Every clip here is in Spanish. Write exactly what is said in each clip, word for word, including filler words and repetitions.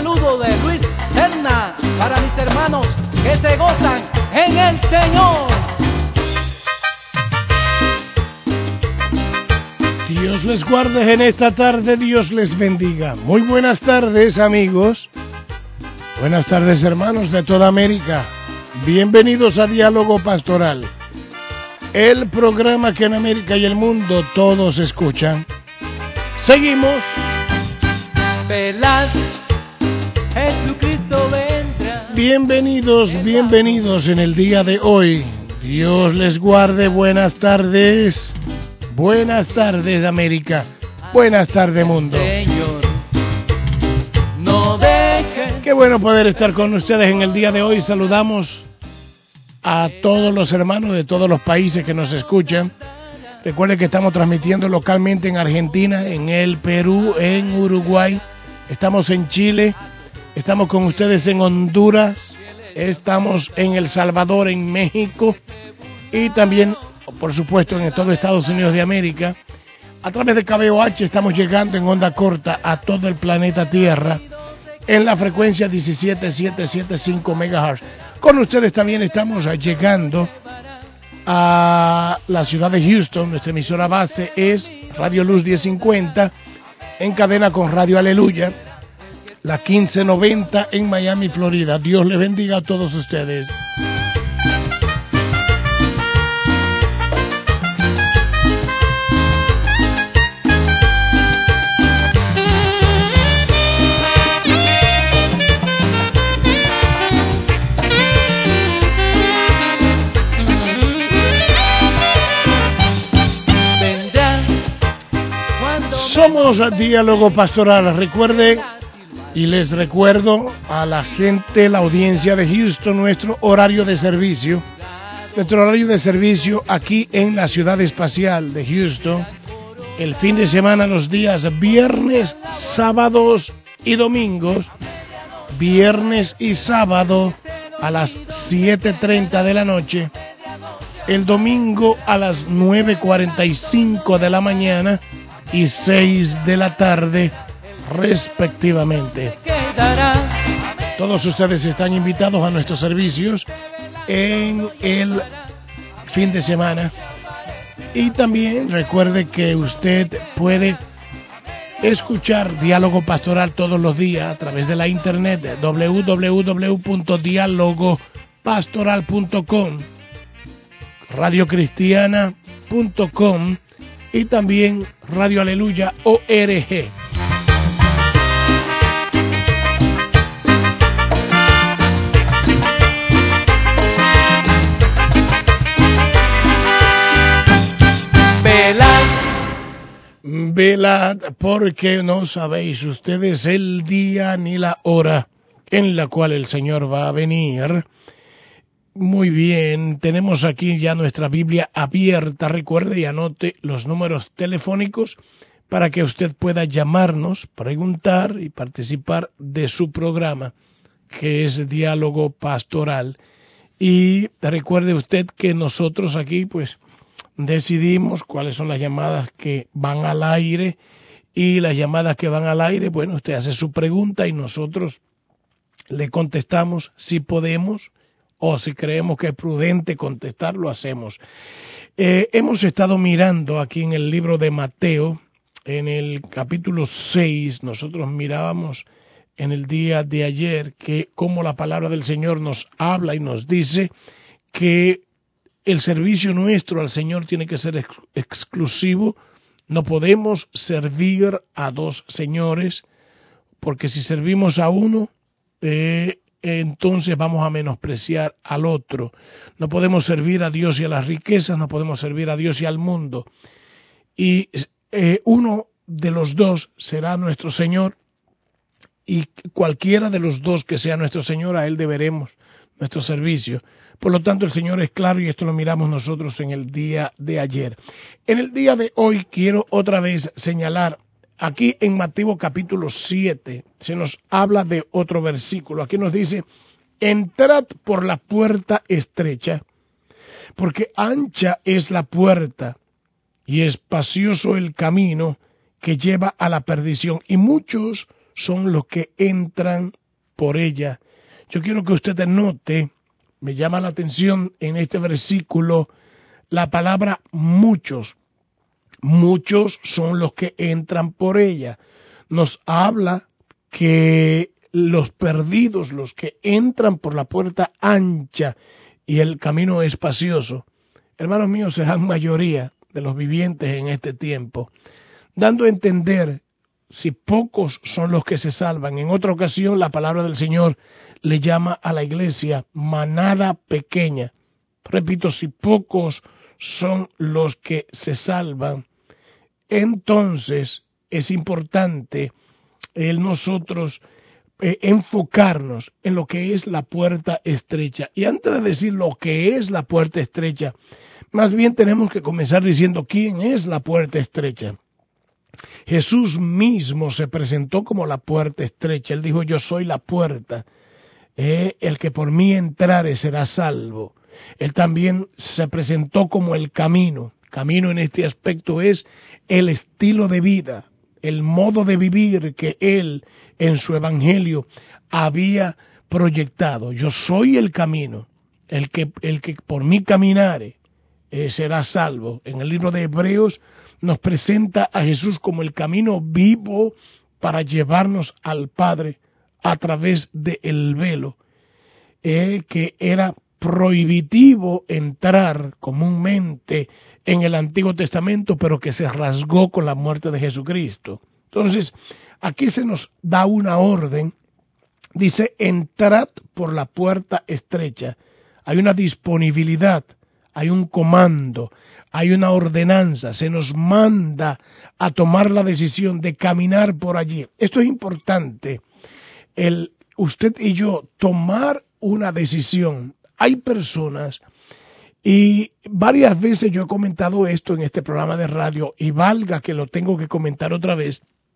saludo de Luis Serna para mis hermanos que se gozan en el Señor. Dios les guarde en esta tarde, Dios les bendiga. Muy buenas tardes, amigos. Buenas tardes, hermanos de toda América. Bienvenidos a Diálogo Pastoral, el programa que en América y el mundo todos escuchan. Seguimos. Velad, Jesucristo vendrá. Bienvenidos, bienvenidos en el día de hoy. Dios les guarde. Buenas tardes. Buenas tardes, América. Buenas tardes, mundo. Señor, no dejes. Qué bueno poder estar con ustedes en el día de hoy. Saludamos a todos los hermanos de todos los países que nos escuchan. Recuerden que estamos transmitiendo localmente en Argentina, en el Perú, en Uruguay. Estamos en Chile. Estamos con ustedes en Honduras. Estamos en El Salvador, en México. Y también, por supuesto, en todo Estados Unidos de América. A través de K B O H estamos llegando en onda corta a todo el planeta Tierra en la frecuencia diecisiete mil setecientos setenta y cinco megahertz. Con ustedes también estamos llegando a la ciudad de Houston. Nuestra emisora base es Radio Luz diez cincuenta, en cadena con Radio Aleluya, la quince noventa en Miami, Florida. Dios les bendiga a todos ustedes. Somos Diálogo Pastoral. Recuerden, y les recuerdo a la gente, la audiencia de Houston, nuestro horario de servicio. Nuestro horario de servicio aquí en la ciudad espacial de Houston, el fin de semana, los días viernes, sábados y domingos. Viernes y sábado a las siete treinta de la noche. El domingo a las nueve cuarenta y cinco de la mañana y seis de la tarde, respectivamente. Todos ustedes están invitados a nuestros servicios en el fin de semana. Y también recuerde que usted puede escuchar Diálogo Pastoral todos los días a través de la internet, doble u doble u doble u punto diálogo pastoral punto com, radio cristiana punto com y también Radio Aleluya punto org. Velad, velad, porque no sabéis ustedes el día ni la hora en la cual el Señor va a venir. Muy bien, tenemos aquí ya nuestra Biblia abierta. Recuerde y anote los números telefónicos para que usted pueda llamarnos, preguntar y participar de su programa, que es Diálogo Pastoral. Y recuerde usted que nosotros aquí pues decidimos cuáles son las llamadas que van al aire, y las llamadas que van al aire, bueno, usted hace su pregunta y nosotros le contestamos si podemos, o si creemos que es prudente contestar, lo hacemos. Eh, hemos estado mirando aquí en el libro de Mateo, en el capítulo seis, nosotros mirábamos en el día de ayer que cómo la palabra del Señor nos habla y nos dice que el servicio nuestro al Señor tiene que ser ex- exclusivo. No podemos servir a dos señores, porque si servimos a uno, eh, entonces vamos a menospreciar al otro. No podemos servir a Dios y a las riquezas, no podemos servir a Dios y al mundo. Y eh, uno de los dos será nuestro Señor, y cualquiera de los dos que sea nuestro Señor, a Él deberemos nuestro servicio. Por lo tanto, el Señor es claro, y esto lo miramos nosotros en el día de ayer. En el día de hoy quiero otra vez señalar. Aquí en Mateo capítulo siete se nos habla de otro versículo. Aquí nos dice: entrad por la puerta estrecha, porque ancha es la puerta y espacioso el camino que lleva a la perdición, y muchos son los que entran por ella. Yo quiero que usted note, me llama la atención en este versículo, la palabra muchos. Muchos son los que entran por ella. Nos habla que los perdidos, los que entran por la puerta ancha y el camino espacioso, hermanos míos, serán mayoría de los vivientes en este tiempo, dando a entender si pocos son los que se salvan. En otra ocasión, la palabra del Señor le llama a la iglesia manada pequeña. Repito, si pocos son los que se salvan, entonces es importante el nosotros eh, enfocarnos en lo que es la puerta estrecha. Y antes de decir lo que es la puerta estrecha, más bien tenemos que comenzar diciendo quién es la puerta estrecha. Jesús mismo se presentó como la puerta estrecha. Él dijo, yo soy la puerta. Eh, el que por mí entrare será salvo. Él también se presentó como el camino. Camino en este aspecto es el estilo de vida, el modo de vivir que Él en su evangelio había proyectado. Yo soy el camino, el que, el que por mí caminare eh, será salvo. En el libro de Hebreos nos presenta a Jesús como el camino vivo para llevarnos al Padre a través del velo, eh, que era prohibitivo entrar comúnmente en el Antiguo Testamento, pero que se rasgó con la muerte de Jesucristo. Entonces, aquí se nos da una orden, dice, entrad por la puerta estrecha. Hay una disponibilidad, hay un comando, hay una ordenanza, se nos manda a tomar la decisión de caminar por allí. Esto es importante, el usted y yo tomar una decisión. Hay personas, y varias veces yo he comentado esto en este programa de radio, y valga que lo tengo que comentar otra vez,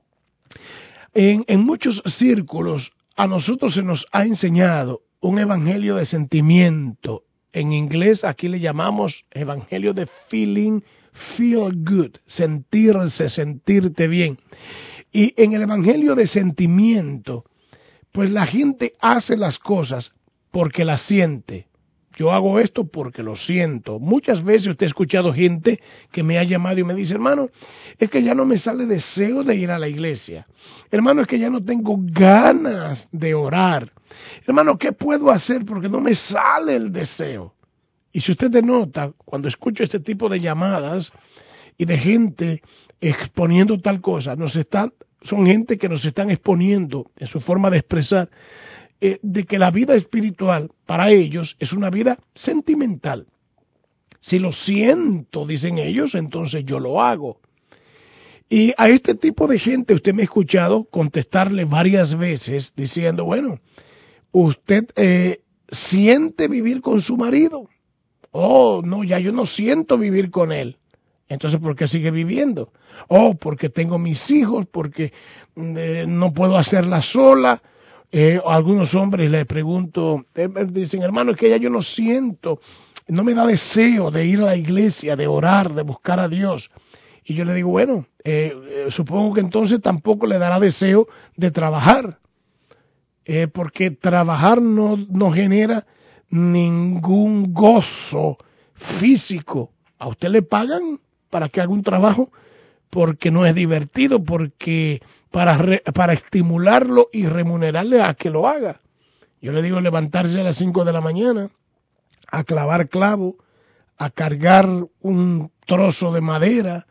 en, en muchos círculos a nosotros se nos ha enseñado un evangelio de sentimiento. En inglés aquí le llamamos evangelio de feeling, feel good, sentirse, sentirte bien. Y en el evangelio de sentimiento, pues la gente hace las cosas porque las siente. Yo hago esto porque lo siento. Muchas veces usted ha escuchado gente que me ha llamado y me dice, hermano, es que ya no me sale deseo de ir a la iglesia. Hermano, es que ya no tengo ganas de orar. Hermano, ¿qué puedo hacer? Porque no me sale el deseo. Y si usted denota, cuando escucho este tipo de llamadas y de gente exponiendo tal cosa, nos están, son gente que nos están exponiendo en su forma de expresar, Eh, de que la vida espiritual para ellos es una vida sentimental. Si lo siento, dicen ellos, entonces yo lo hago. Y a este tipo de gente usted me ha escuchado contestarle varias veces diciendo, bueno, usted eh, siente vivir con su marido. Oh, no, ya yo no siento vivir con él. Entonces, ¿por qué sigue viviendo? Oh, porque tengo mis hijos, porque eh, no puedo hacerla sola. Eh, a algunos hombres les pregunto, eh, dicen, hermano, es que ya yo no siento, no me da deseo de ir a la iglesia, de orar, de buscar a Dios. Y yo le digo, bueno, eh, eh, supongo que entonces tampoco le dará deseo de trabajar, eh, porque trabajar no, no genera ningún gozo físico. A usted le pagan para que haga un trabajo porque no es divertido, porque para, re, para estimularlo y remunerarle a que lo haga. Yo le digo levantarse a las cinco de la mañana, a clavar clavo, a cargar un trozo de madera,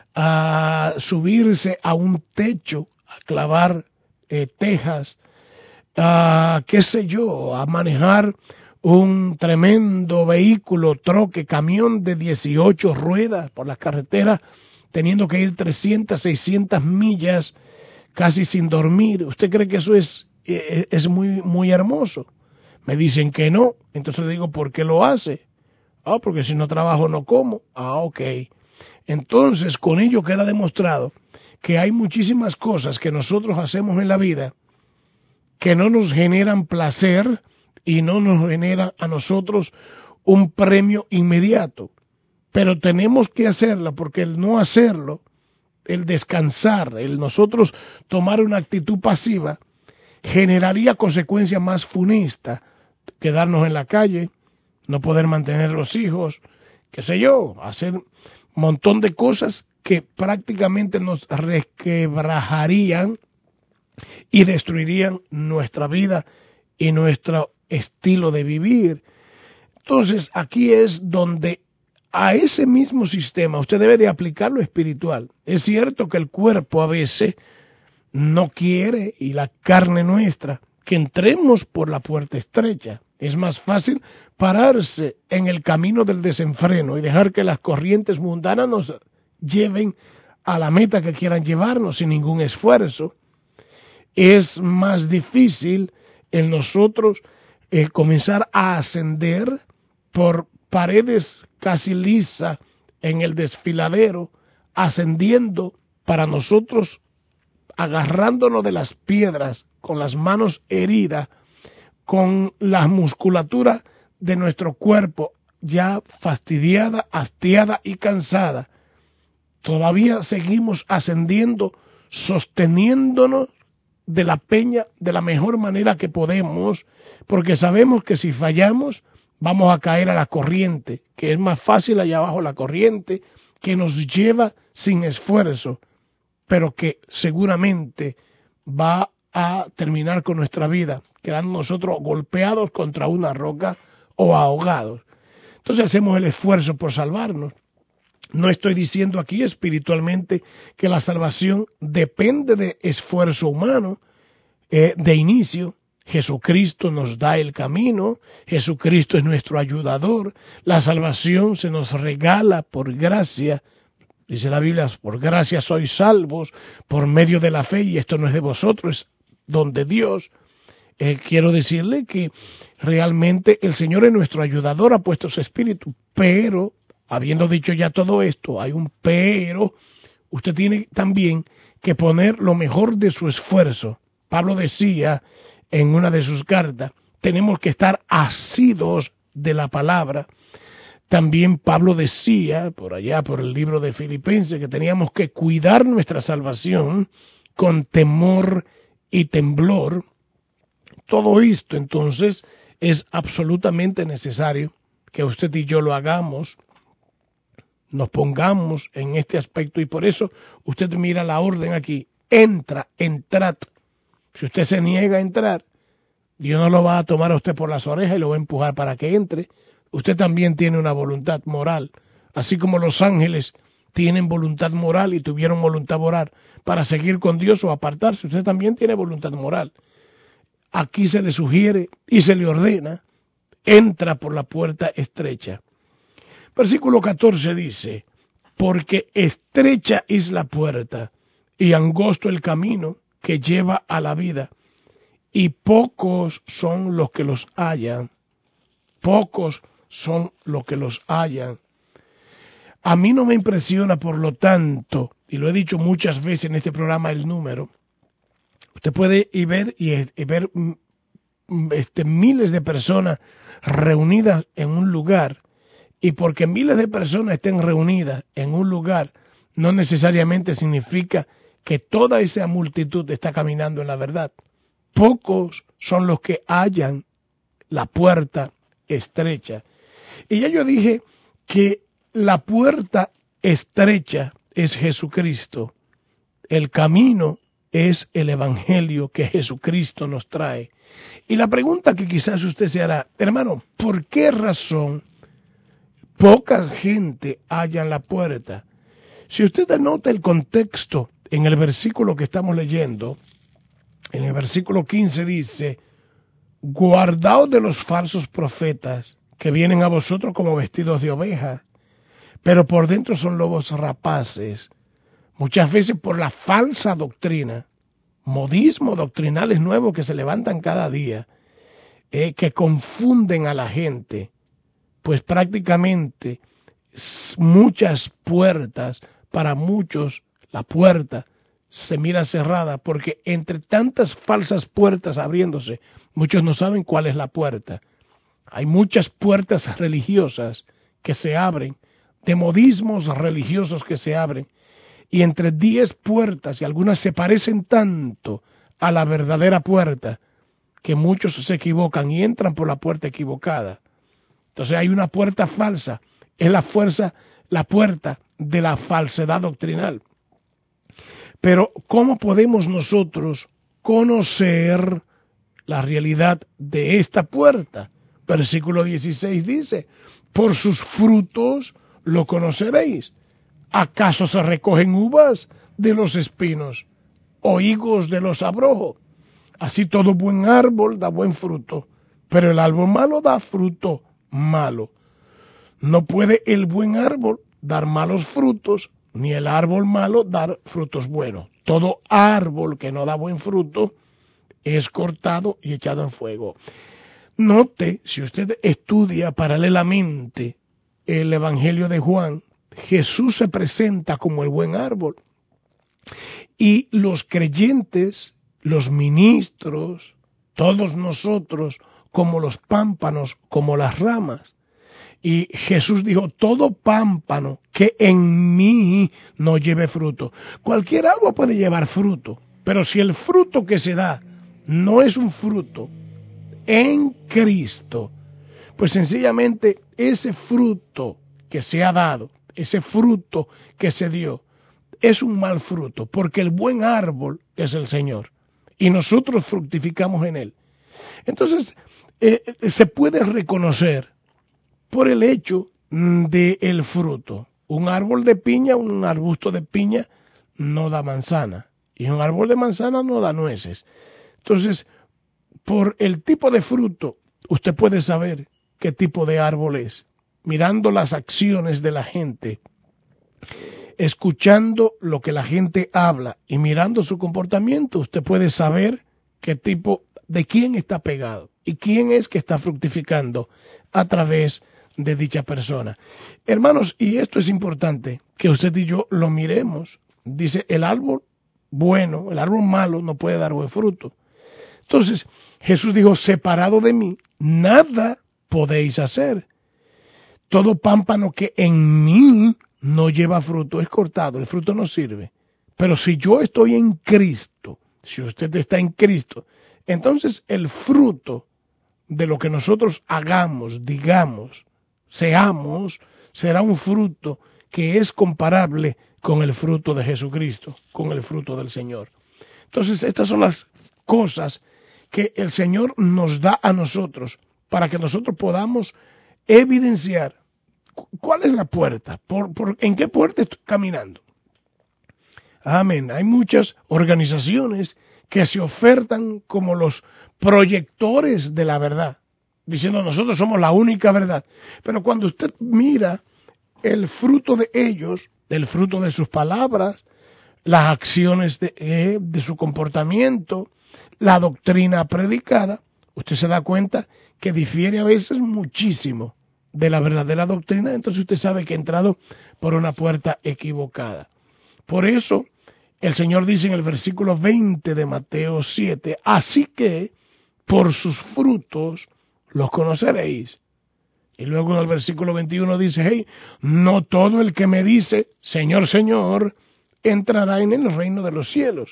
a subirse a un techo, a clavar eh, tejas, a qué sé yo, a manejar un tremendo vehículo, troque, camión de dieciocho ruedas por las carreteras, teniendo que ir trescientas, seiscientas millas casi sin dormir. ¿Usted cree que eso es, es muy, muy hermoso? Me dicen que no. Entonces le digo, ¿por qué lo hace? Ah, porque si no trabajo no como. Ah, ok. Entonces, con ello queda demostrado que hay muchísimas cosas que nosotros hacemos en la vida que no nos generan placer y no nos generan a nosotros un premio inmediato. Pero tenemos que hacerla, porque el no hacerlo el descansar, el nosotros tomar una actitud pasiva, generaría consecuencias más funestas, quedarnos en la calle, no poder mantener los hijos, qué sé yo, hacer un montón de cosas que prácticamente nos resquebrajarían y destruirían nuestra vida y nuestro estilo de vivir. Entonces, aquí es donde a ese mismo sistema usted debe de aplicar lo espiritual. Es cierto que el cuerpo a veces no quiere, y la carne nuestra, que entremos por la puerta estrecha. Es más fácil pararse en el camino del desenfreno y dejar que las corrientes mundanas nos lleven a la meta que quieran llevarnos sin ningún esfuerzo. Es más difícil en nosotros eh, comenzar a ascender por paredes casi lisas en el desfiladero, ascendiendo para nosotros, agarrándonos de las piedras, con las manos heridas, con la musculatura de nuestro cuerpo ya fastidiada, hastiada y cansada. Todavía seguimos ascendiendo, sosteniéndonos de la peña de la mejor manera que podemos, porque sabemos que si fallamos vamos a caer a la corriente, que es más fácil allá abajo la corriente, que nos lleva sin esfuerzo, pero que seguramente va a terminar con nuestra vida, quedando nosotros golpeados contra una roca o ahogados. Entonces hacemos el esfuerzo por salvarnos. No estoy diciendo aquí espiritualmente que la salvación depende de esfuerzo humano, eh, de inicio. Jesucristo nos da el camino, Jesucristo es nuestro ayudador, la salvación se nos regala por gracia. Dice la Biblia, por gracia sois salvos por medio de la fe, y esto no es de vosotros, es don de Dios. Eh, quiero decirle que realmente el Señor es nuestro ayudador, ha puesto su espíritu, pero, habiendo dicho ya todo esto, hay un pero, usted tiene también que poner lo mejor de su esfuerzo. Pablo decía en una de sus cartas, tenemos que estar asidos de la palabra. También Pablo decía, por allá, por el libro de Filipenses, que teníamos que cuidar nuestra salvación con temor y temblor. Todo esto, entonces, es absolutamente necesario que usted y yo lo hagamos, nos pongamos en este aspecto, y por eso usted mira la orden aquí, entra, entrad. Si usted se niega a entrar, Dios no lo va a tomar a usted por las orejas y lo va a empujar para que entre. Usted también tiene una voluntad moral, así como los ángeles tienen voluntad moral y tuvieron voluntad moral para seguir con Dios o apartarse. Usted también tiene voluntad moral. Aquí se le sugiere y se le ordena, entra por la puerta estrecha. Versículo catorce dice, porque estrecha es la puerta y angosto el camino que lleva a la vida, y pocos son los que los hallan. Pocos son los que los hallan. A mí no me impresiona, por lo tanto, y lo he dicho muchas veces en este programa, el número. Usted puede ir ver y, y ver este, miles de personas reunidas en un lugar, y porque miles de personas estén reunidas en un lugar, no necesariamente significa que toda esa multitud está caminando en la verdad. Pocos son los que hallan la puerta estrecha. Y ya yo dije que la puerta estrecha es Jesucristo. El camino es el evangelio que Jesucristo nos trae. Y la pregunta que quizás usted se hará, hermano, ¿por qué razón poca gente halla la puerta? Si usted anota el contexto en el versículo que estamos leyendo, en el versículo quince dice, guardaos de los falsos profetas que vienen a vosotros como vestidos de oveja, pero por dentro son lobos rapaces. Muchas veces por la falsa doctrina, modismos doctrinales nuevos que se levantan cada día, eh, que confunden a la gente, pues prácticamente muchas puertas, para muchos la puerta se mira cerrada, porque entre tantas falsas puertas abriéndose, muchos no saben cuál es la puerta. Hay muchas puertas religiosas que se abren, de modismos religiosos que se abren, y entre diez puertas, y algunas se parecen tanto a la verdadera puerta, que muchos se equivocan y entran por la puerta equivocada. Entonces hay una puerta falsa, es la fuerza, la puerta de la falsedad doctrinal. Pero ¿cómo podemos nosotros conocer la realidad de esta puerta? Versículo dieciséis dice, por sus frutos lo conoceréis. ¿Acaso se recogen uvas de los espinos o higos de los abrojos? Así todo buen árbol da buen fruto, pero el árbol malo da fruto malo. No puede el buen árbol dar malos frutos, ni el árbol malo dar frutos buenos. Todo árbol que no da buen fruto es cortado y echado en fuego. Note, si usted estudia paralelamente el Evangelio de Juan, Jesús se presenta como el buen árbol. Y los creyentes, los ministros, todos nosotros, como los pámpanos, como las ramas. Y Jesús dijo, todo pámpano que en mí no lleve fruto. Cualquier árbol puede llevar fruto, pero si el fruto que se da no es un fruto en Cristo, pues sencillamente ese fruto que se ha dado, ese fruto que se dio, es un mal fruto, porque el buen árbol es el Señor, y nosotros fructificamos en Él. Entonces, eh, se puede reconocer por el hecho del fruto. Un árbol de piña, un arbusto de piña, no da manzana, y un árbol de manzana no da nueces. Entonces, por el tipo de fruto, usted puede saber qué tipo de árbol es, mirando las acciones de la gente, escuchando lo que la gente habla y mirando su comportamiento, usted puede saber qué tipo, de quién está pegado y quién es que está fructificando a través de dicha persona. Hermanos, y esto es importante, que usted y yo lo miremos. Dice, el árbol bueno, el árbol malo no puede dar buen fruto. Entonces, Jesús dijo, separado de mí, nada podéis hacer. Todo pámpano que en mí no lleva fruto es cortado, el fruto no sirve. Pero si yo estoy en Cristo, si usted está en Cristo, entonces el fruto de lo que nosotros hagamos, digamos, seamos, será un fruto que es comparable con el fruto de Jesucristo, con el fruto del Señor. Entonces, estas son las cosas que el Señor nos da a nosotros para que nosotros podamos evidenciar cuál es la puerta, por, por, en qué puerta estoy caminando. Amén. Hay muchas organizaciones que se ofertan como los proyectores de la verdad, diciendo nosotros somos la única verdad. Pero cuando usted mira el fruto de ellos, el fruto de sus palabras, las acciones de, eh, de su comportamiento, la doctrina predicada, usted se da cuenta que difiere a veces muchísimo de la verdadera doctrina, entonces usted sabe que ha entrado por una puerta equivocada. Por eso el Señor dice en el versículo veinte de Mateo siete, así que por sus frutos los conoceréis. Y luego en el versículo veintiuno dice, hey, no todo el que me dice, Señor, Señor, entrará en el reino de los cielos,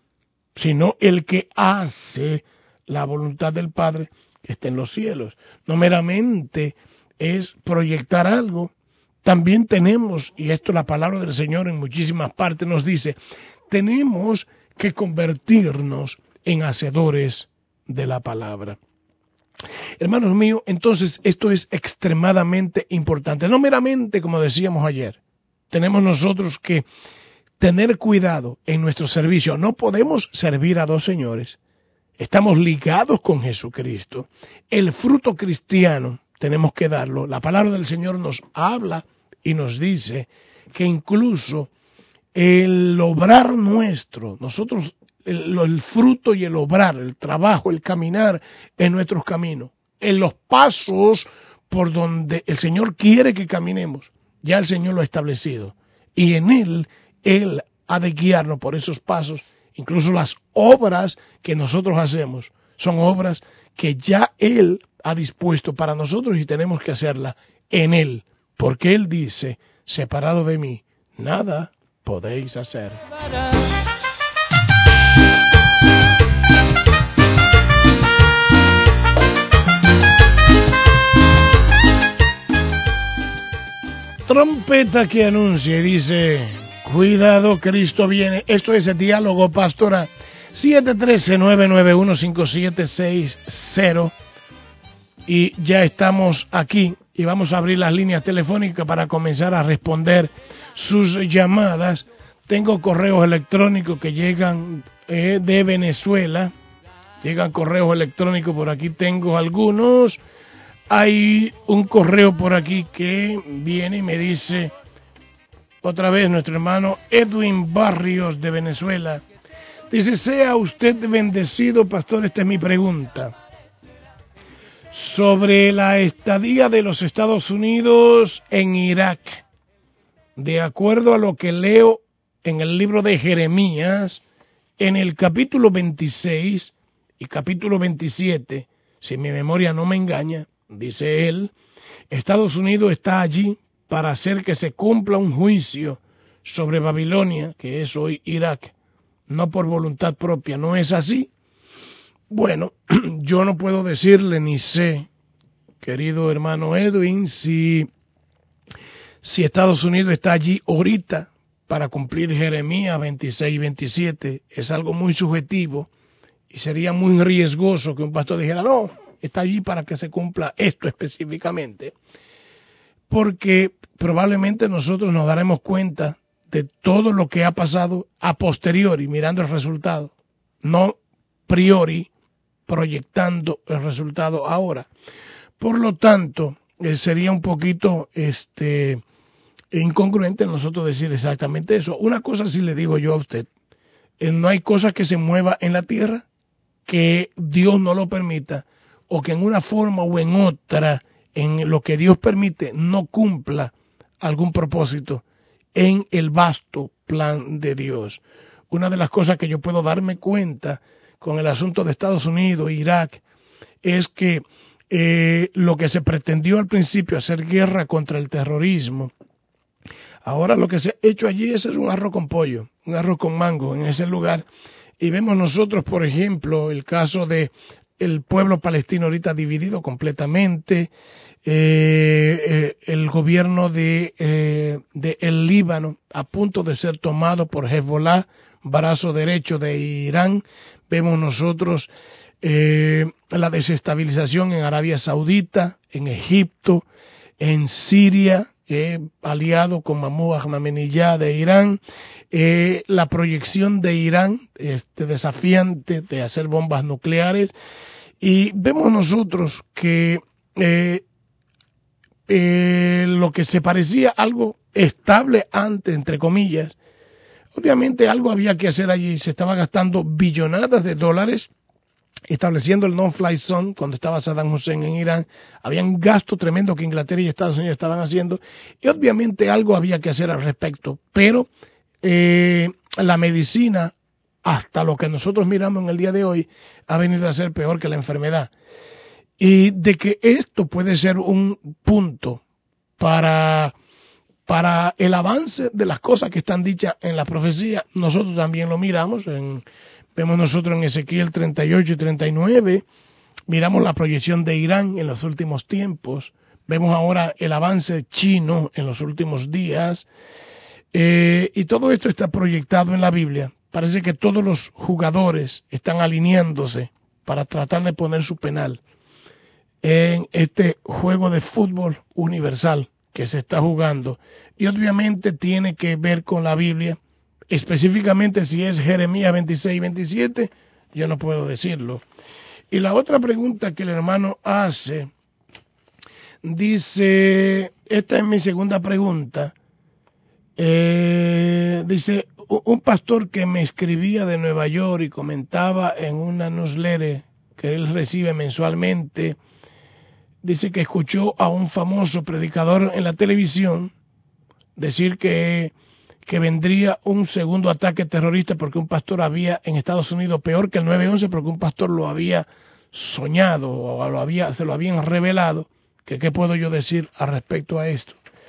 sino el que hace la voluntad del Padre que está en los cielos. No meramente es proyectar algo, también tenemos, y esto la palabra del Señor en muchísimas partes nos dice, tenemos que convertirnos en hacedores de la palabra. Hermanos míos, entonces esto es extremadamente importante. No meramente, como decíamos ayer, tenemos nosotros que tener cuidado en nuestro servicio. No podemos servir a dos señores. Estamos ligados con Jesucristo. El fruto cristiano tenemos que darlo. La palabra del Señor nos habla y nos dice que incluso el obrar nuestro, nosotros, el, el fruto y el obrar, el trabajo, el caminar en nuestros caminos, en los pasos por donde el Señor quiere que caminemos, ya el Señor lo ha establecido. Y en Él, Él ha de guiarnos por esos pasos. Incluso las obras que nosotros hacemos son obras que ya Él ha dispuesto para nosotros y tenemos que hacerla en Él. Porque Él dice, separado de mí, nada podéis hacer. Trompeta que anuncia y dice, cuidado, Cristo viene. Esto es el diálogo pastoral. siete uno tres, nueve nueve uno, cinco siete seis cero. Y ya estamos aquí y vamos a abrir las líneas telefónicas para comenzar a responder sus llamadas. Tengo correos electrónicos que llegan eh, de Venezuela. Llegan correos electrónicos, por aquí tengo algunos. Hay un correo por aquí que viene y me dice, otra vez nuestro hermano Edwin Barrios de Venezuela. Dice, sea usted bendecido, pastor, esta es mi pregunta. Sobre la estadía de los Estados Unidos en Irak. De acuerdo a lo que leo en el libro de Jeremías, en el capítulo veintiséis y capítulo veintisiete, si mi memoria no me engaña, dice él, Estados Unidos está allí para hacer que se cumpla un juicio sobre Babilonia, que es hoy Irak, no por voluntad propia. ¿No es así? Bueno, yo no puedo decirle ni sé, querido hermano Edwin, si, si Estados Unidos está allí ahorita para cumplir Jeremías veintiséis y veintisiete. Es algo muy subjetivo y sería muy riesgoso que un pastor dijera, no, está allí para que se cumpla esto específicamente, porque probablemente nosotros nos daremos cuenta de todo lo que ha pasado a posteriori, mirando el resultado, no priori, proyectando el resultado ahora. Por lo tanto, eh, sería un poquito este incongruente nosotros decir exactamente eso. Una cosa sí le digo yo a usted, eh, no hay cosa que se mueva en la tierra que Dios no lo permita, o que en una forma o en otra, en lo que Dios permite, no cumpla algún propósito en el vasto plan de Dios. Una de las cosas que yo puedo darme cuenta con el asunto de Estados Unidos e Irak es que eh, lo que se pretendió al principio, hacer guerra contra el terrorismo, ahora lo que se ha hecho allí es un arroz con pollo, un arroz con mango en ese lugar. Y vemos nosotros, por ejemplo, el caso de el pueblo palestino ahorita dividido completamente, eh, eh, el gobierno de, eh, de el Líbano a punto de ser tomado por Hezbollah, brazo derecho de Irán. Vemos nosotros eh, la desestabilización en Arabia Saudita, en Egipto, en Siria, eh, aliado con Mahmoud Ahmadinejad de Irán, eh, la proyección de Irán, este desafiante de hacer bombas nucleares. Y vemos nosotros que eh, eh, lo que se parecía algo estable antes, entre comillas, obviamente algo había que hacer allí. Se estaba gastando billonadas de dólares estableciendo el no-fly zone cuando estaba Saddam Hussein en Irán. Había un gasto tremendo que Inglaterra y Estados Unidos estaban haciendo y obviamente algo había que hacer al respecto. Pero eh, la medicina, hasta lo que nosotros miramos en el día de hoy, ha venido a ser peor que la enfermedad. Y de que esto puede ser un punto para, para el avance de las cosas que están dichas en la profecía, nosotros también lo miramos. En, vemos nosotros en Ezequiel treinta y ocho y treinta y nueve, miramos la proyección de Irán en los últimos tiempos, vemos ahora el avance chino en los últimos días, eh, y todo esto está proyectado en la Biblia. Parece que todos los jugadores están alineándose para tratar de poner su penal en este juego de fútbol universal que se está jugando. Y obviamente tiene que ver con la Biblia, específicamente si es Jeremías veintiséis y veintisiete, yo no puedo decirlo. Y la otra pregunta que el hermano hace, dice, esta es mi segunda pregunta, eh, dice, un pastor que me escribía de Nueva York y comentaba en una newsletter que él recibe mensualmente, dice que escuchó a un famoso predicador en la televisión decir que, que vendría un segundo ataque terrorista porque un pastor había en Estados Unidos, peor que el nueve once, porque un pastor lo había soñado o lo había, se lo habían revelado. Que, ¿qué puedo yo decir al respecto a esto?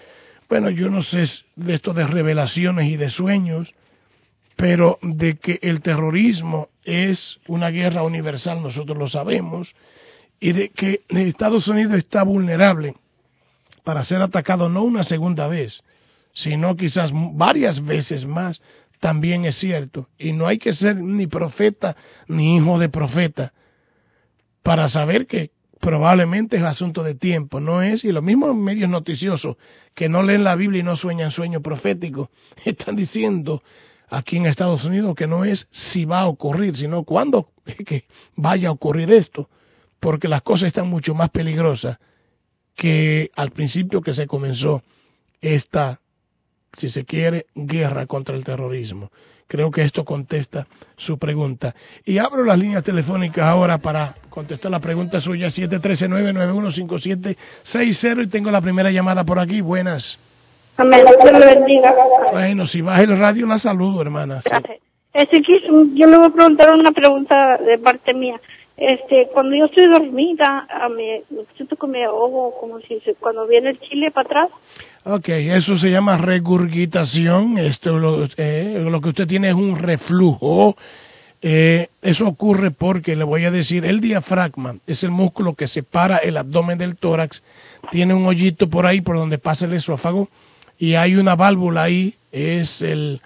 bueno, yo no sé de esto de revelaciones y de sueños, pero de que el terrorismo es una guerra universal, nosotros lo sabemos, y de que Estados Unidos está vulnerable para ser atacado no una segunda vez, sino quizás varias veces más, también es cierto. Y no hay que ser ni profeta ni hijo de profeta para saber que probablemente es asunto de tiempo, no es, y los mismos medios noticiosos que no leen la Biblia y no sueñan sueños proféticos, están diciendo aquí en Estados Unidos que no es si va a ocurrir, sino cuándo que vaya a ocurrir esto, porque las cosas están mucho más peligrosas que al principio que se comenzó esta, si se quiere, guerra contra el terrorismo. Creo que esto contesta su pregunta. Y abro las líneas telefónicas ahora para contestar la pregunta suya, siete uno tres, nueve nueve uno, cinco siete seis cero, y tengo la primera llamada por aquí. Buenas. Amén, Dios le bendiga. Bueno, si baja el radio, la saludo, hermana. Sí. Este, yo le voy a preguntar una pregunta de parte mía. Este, cuando yo estoy dormida, a me siento que me ahogo, como si se, cuando viene el chile para atrás. Ok, eso se llama regurgitación. Esto lo, eh, lo que usted tiene es un reflujo. Eh, eso ocurre porque, le voy a decir, el diafragma es el músculo que separa el abdomen del tórax. Tiene un hoyito por ahí por donde pasa el esófago y hay una válvula ahí. Es el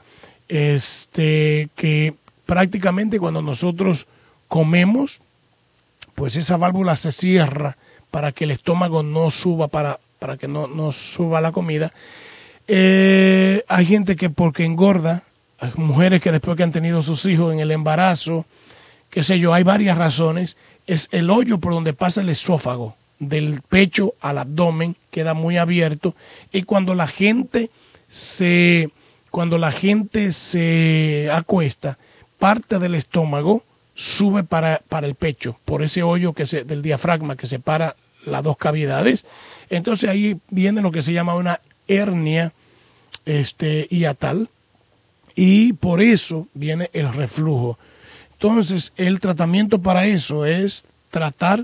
este que prácticamente cuando nosotros comemos, pues esa válvula se cierra para que el estómago no suba, para, para que no, no suba la comida. Eh, hay gente que porque engorda, hay mujeres que después que han tenido sus hijos en el embarazo, qué sé yo, hay varias razones. Es el hoyo por donde pasa el esófago, del pecho al abdomen, queda muy abierto, y cuando la gente se, cuando la gente se acuesta, parte del estómago sube para, para el pecho, por ese hoyo que se, del diafragma que separa las dos cavidades. Entonces ahí viene lo que se llama una hernia este, hiatal, y por eso viene el reflujo. Entonces el tratamiento para eso es tratar,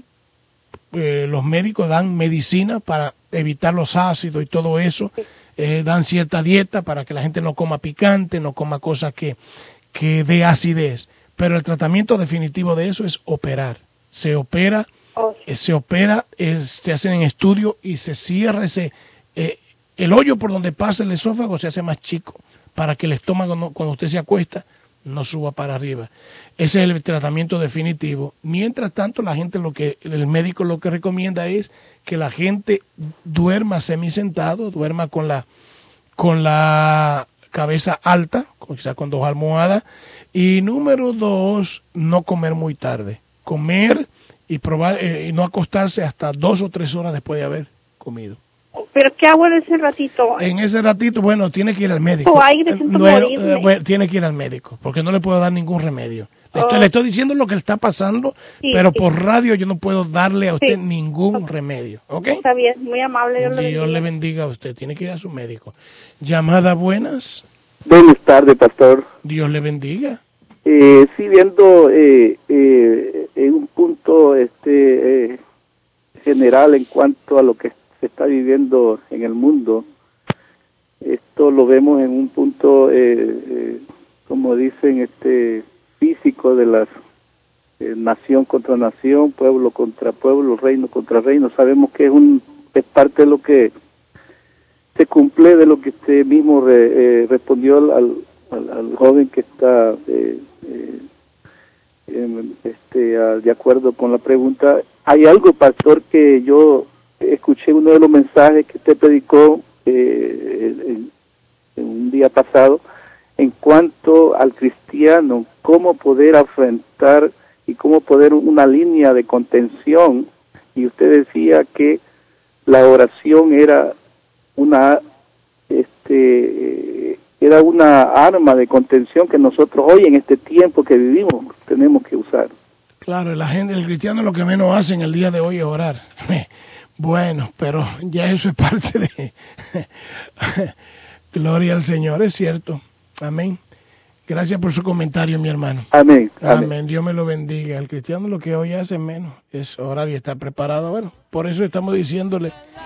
eh, los médicos dan medicina para evitar los ácidos y todo eso, eh, dan cierta dieta para que la gente no coma picante, no coma cosas que, que dé acidez. Pero el tratamiento definitivo de eso es operar. Se opera, oh. eh, se opera, eh, se hacen en estudio y se cierra ese, eh, el hoyo por donde pasa el esófago se hace más chico para que el estómago, no, cuando usted se acuesta, no suba para arriba. Ese es el tratamiento definitivo. Mientras tanto, la gente, lo que el médico lo que recomienda es que la gente duerma semisentado, duerma con la, con la cabeza alta, quizás con dos almohadas. Y número dos, no comer muy tarde. Comer y probar eh, y no acostarse hasta dos o tres horas después de haber comido. ¿Pero qué hago en ese ratito? En ese ratito, bueno, tiene que ir al médico. O aire, siento bueno, morirme. eh, bueno, tiene que ir al médico, porque no le puedo dar ningún remedio. Le, oh. estoy, le estoy diciendo lo que está pasando, sí, pero sí. por radio yo no puedo darle a usted sí. ningún okay. remedio. ¿Ok? Está bien, muy amable. Dios, Dios le bendiga a usted. Tiene que ir a su médico. Llamada buenas. Buenas tardes, pastor. Dios le bendiga. Eh, sí, viendo eh, eh, en un punto este eh, general en cuanto a lo que se está viviendo en el mundo, esto lo vemos en un punto, eh, eh, como dicen, este físico de las eh, nación contra nación, pueblo contra pueblo, reino contra reino. Sabemos que es un es parte de lo que se cumple de lo que usted mismo re, eh, respondió al, al, al joven que está eh, eh, este, uh, de acuerdo con la pregunta. Hay algo, pastor, que yo escuché uno de los mensajes que usted predicó eh, en, en un día pasado en cuanto al cristiano, cómo poder afrontar y cómo poder una línea de contención, y usted decía que la oración era una este era una arma de contención que nosotros hoy en este tiempo que vivimos tenemos que usar. Claro, la gente, el cristiano lo que menos hace en el día de hoy es orar. Bueno, pero ya eso es parte de gloria al Señor, es cierto. Amén. Gracias por su comentario, mi hermano. Amén. Amén. Amén. Dios me lo bendiga. El cristiano lo que hoy hace menos es orar y estar preparado. Bueno, por eso estamos diciéndole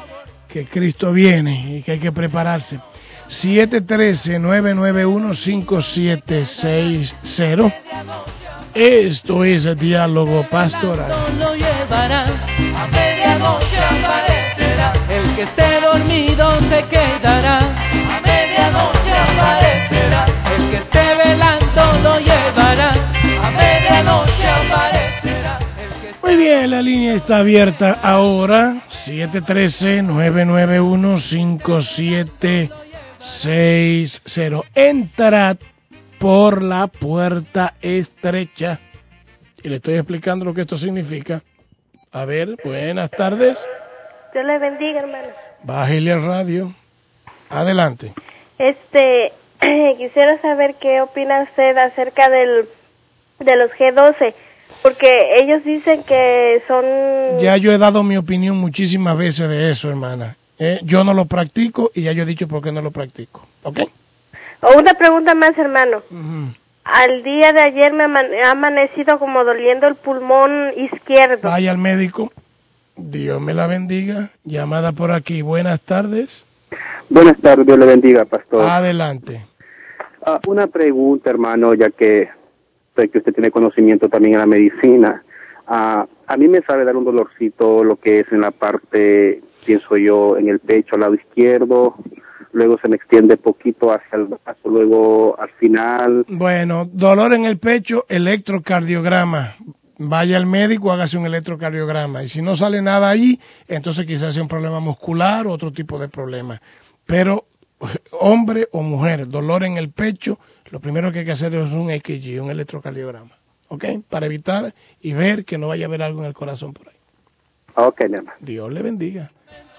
que Cristo viene y que hay que prepararse. siete uno tres, nueve nueve uno, cinco siete seis cero. Esto es el Diálogo Pastoral. Lo llevará, a medianoche aparecerá. El que esté dormido se quedará. A medianoche aparecerá. El que esté velando lo llevará. A medianoche aparecerá. Muy bien, la línea está abierta ahora. siete uno tres, nueve nueve uno, cinco siete seis cero. Entrad por la puerta estrecha. Y le estoy explicando lo que esto significa. A ver, buenas tardes. Dios le bendiga, hermano. Bájele al radio. Adelante. Este, quisiera saber qué opina usted acerca del de los G doce, porque ellos dicen que son... Ya yo he dado mi opinión muchísimas veces de eso, hermana. Eh, yo no lo practico y ya yo he dicho por qué no lo practico. ¿Ok? O una pregunta más, hermano. Uh-huh. Al día de ayer me ha amanecido como doliendo el pulmón izquierdo. Vaya al médico. Dios me la bendiga. Llamada por aquí. Buenas tardes. Buenas tardes, Dios le bendiga, pastor. Adelante. Uh, una pregunta, hermano, ya que sé que usted tiene conocimiento también en la medicina. Uh, a mí me sabe dar un dolorcito lo que es en la parte, pienso yo, en el pecho al lado izquierdo. Luego se me extiende poquito hacia el brazo, luego al final. Bueno, dolor en el pecho, electrocardiograma. Vaya al médico, hágase un electrocardiograma. Y si no sale nada allí, entonces quizás sea un problema muscular o otro tipo de problema. Pero, hombre o mujer, dolor en el pecho, lo primero que hay que hacer es un E K G, un electrocardiograma. ¿Ok? Para evitar y ver que no vaya a haber algo en el corazón por ahí. Ok, mi hermano. Dios le bendiga.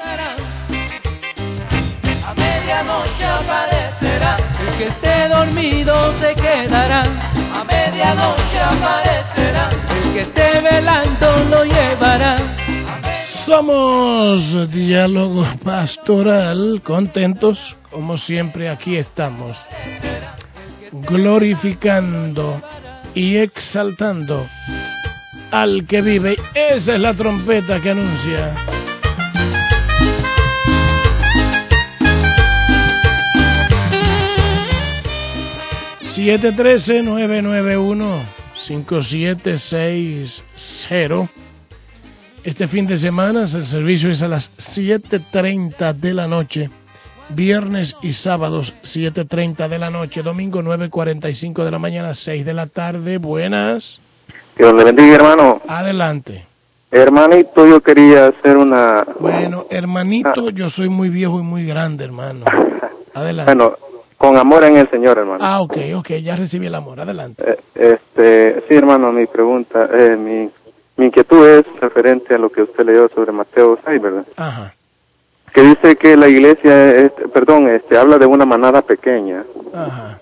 A medianoche aparecerá, el que esté dormido se quedará. A medianoche aparecerá, el que esté velando lo llevará. Somos Diálogo Pastoral, contentos, como siempre aquí estamos, glorificando y exaltando al que vive. Esa es la trompeta que anuncia. siete uno tres, nueve nueve uno, cinco siete seis cero. Este fin de semana el servicio es a las siete treinta de la noche. Viernes y sábados siete treinta de la noche. Domingo nueve cuarenta y cinco de la mañana, seis de la tarde. Buenas. Dios le bendiga, hermano. Adelante. Hermanito, yo quería hacer una... Bueno, hermanito, ah. yo soy muy viejo y muy grande, hermano. Adelante. Bueno, con amor en el Señor, hermano. Ah, ok, ok, ya recibí el amor. Adelante. Eh, este, sí, hermano, mi pregunta, eh, mi, mi inquietud es referente a lo que usted leyó sobre Mateo seis, ¿verdad? Ajá. Que dice que la iglesia, este, perdón, este, habla de una manada pequeña. Ajá.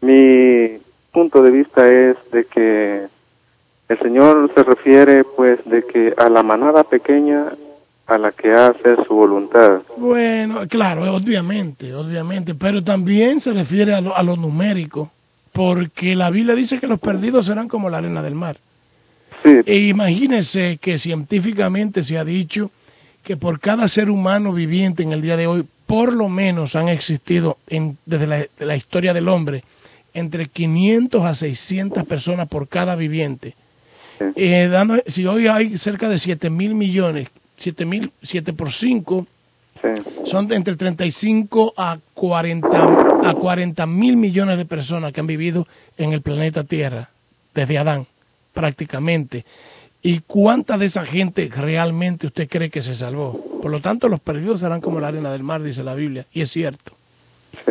Mi punto de vista es de que el Señor se refiere, pues, de que a la manada pequeña a la que hace su voluntad. Bueno, claro, obviamente, obviamente, pero también se refiere a lo, a lo numérico, porque la Biblia dice que los perdidos serán como la arena del mar. Sí. E imagínense que científicamente se ha dicho que por cada ser humano viviente en el día de hoy, por lo menos han existido en, desde la, de la historia del hombre, entre quinientas a seiscientas personas por cada viviente. Sí. Eh, dando, si hoy hay cerca de siete mil millones, siete mil, siete por cinco, sí. son de entre treinta y cinco a cuarenta mil millones de personas que han vivido en el planeta Tierra, desde Adán, prácticamente. ¿Y cuánta de esa gente realmente usted cree que se salvó? Por lo tanto, los perdidos serán como la arena del mar, dice la Biblia, y es cierto. Sí,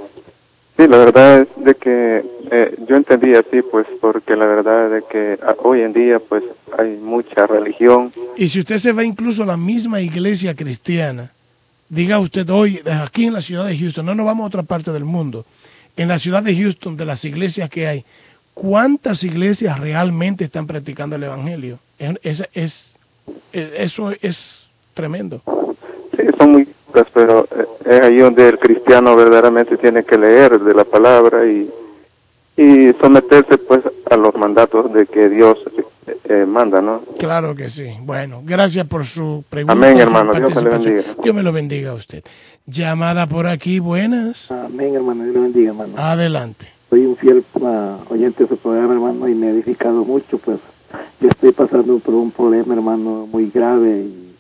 sí, la verdad es de que eh, yo entendí así, pues, porque la verdad es de que a, hoy en día, pues, hay mucha religión. Y si usted se va incluso a la misma iglesia cristiana, diga usted hoy, aquí en la ciudad de Houston, no nos vamos a otra parte del mundo, en la ciudad de Houston, de las iglesias que hay, ¿cuántas iglesias realmente están practicando el evangelio? Es, es, es, eso es tremendo. Sí, son muy pocas, pero es ahí donde el cristiano verdaderamente tiene que leer de la palabra y, y someterse pues a los mandatos de que Dios eh, manda, ¿no? Claro que sí. Bueno, gracias por su pregunta. Amén, hermano. Dios le bendiga. Dios me lo bendiga a usted. Llamada por aquí, buenas. Amén, hermano. Dios le bendiga, hermano. Adelante. Soy un fiel uh, oyente de su programa, hermano, y me ha edificado mucho, pues yo estoy pasando por un problema, hermano, muy grave y,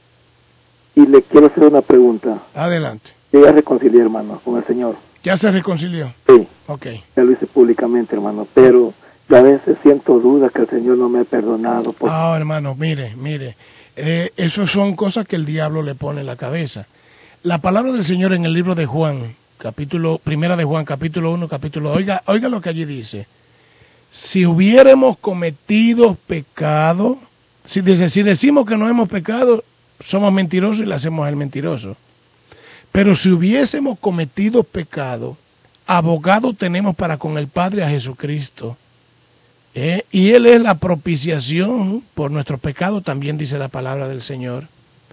y le quiero hacer una pregunta. Adelante. Yo ya reconcilié, hermano, con el Señor. ¿Ya se reconcilió? Sí. Ok. Ya lo hice públicamente, hermano, pero yo a veces siento dudas que el Señor no me ha perdonado. Por... Ah, hermano, mire, mire, eh, eso son cosas que el diablo le pone en la cabeza. La palabra del Señor en el libro de Juan, capítulo, primera de Juan, capítulo uno, capítulo, oiga, oiga lo que allí dice. Si hubiéramos cometido pecado, si, dice, si decimos que no hemos pecado, somos mentirosos y le hacemos al mentiroso. Pero si hubiésemos cometido pecado, abogado tenemos para con el Padre a Jesucristo. ¿Eh? Y Él es la propiciación por nuestros pecados, también dice la palabra del Señor.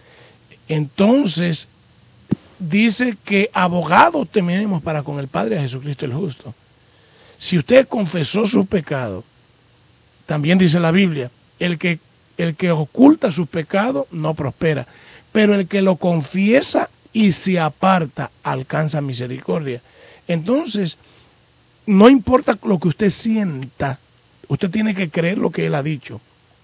Entonces, dice que abogado tenemos para con el Padre a Jesucristo el justo. Si usted confesó sus pecados, también dice la Biblia, el que, el que oculta sus pecados no prospera, pero el que lo confiesa y se aparta alcanza misericordia. Entonces, no importa lo que usted sienta, usted tiene que creer lo que Él ha dicho.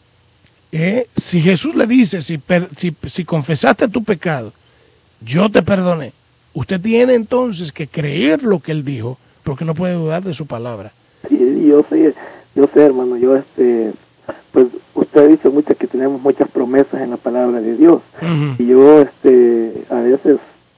Eh, si Jesús le dice, si, per, si, si confesaste tu pecado, yo te perdoné, usted tiene entonces que creer lo que Él dijo, porque no puede dudar de su palabra. Sí, yo sé, yo sé, hermano, yo este, pues usted ha dicho mucho que tenemos muchas promesas en la palabra de Dios. Uh-huh. Y yo este, a veces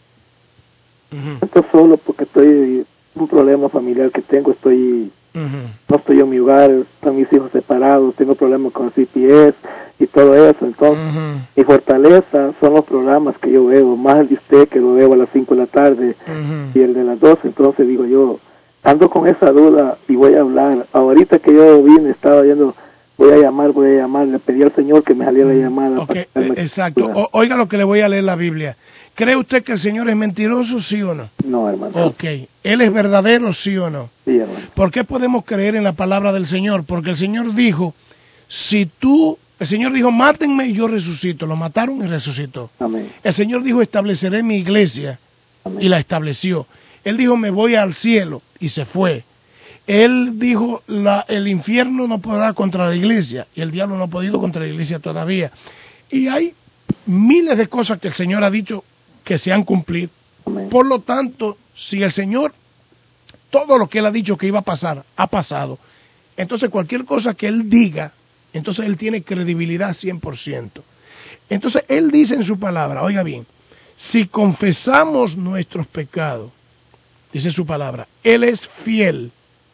uh-huh. siento solo porque estoy un problema familiar que tengo, estoy uh-huh. no estoy en mi hogar, están mis hijos separados, tengo problemas con el C P S y todo eso. Entonces uh-huh. mi fortaleza son los programas que yo veo, más el de usted que lo veo a las cinco de la tarde uh-huh. y el de las doce. Entonces digo yo, ando con esa duda y voy a hablar. Ahorita que yo vine, estaba viendo, voy a llamar, voy a llamar, le pedí al Señor que me saliera la llamada. Okay, eh, exacto. O, oiga lo que le voy a leer la Biblia. ¿Cree usted que el Señor es mentiroso, sí o no? No, hermano. Ok. ¿Él es verdadero, sí o no? Sí, hermano. ¿Por qué podemos creer en la palabra del Señor? Porque el Señor dijo, si tú, el Señor dijo, mátenme y yo resucito. Lo mataron y resucitó. Amén. El Señor dijo, estableceré mi iglesia. Amén. Y la estableció. Él dijo, me voy al cielo, y se fue. Él dijo, la, el infierno no podrá contra la iglesia, y el diablo no ha podido contra la iglesia todavía. Y hay miles de cosas que el Señor ha dicho que se han cumplido. Amén. Por lo tanto, si el Señor, todo lo que Él ha dicho que iba a pasar, ha pasado, entonces cualquier cosa que Él diga, entonces Él tiene credibilidad cien por ciento. Entonces Él dice en su palabra, oiga bien, si confesamos nuestros pecados, dice su palabra, Él es fiel,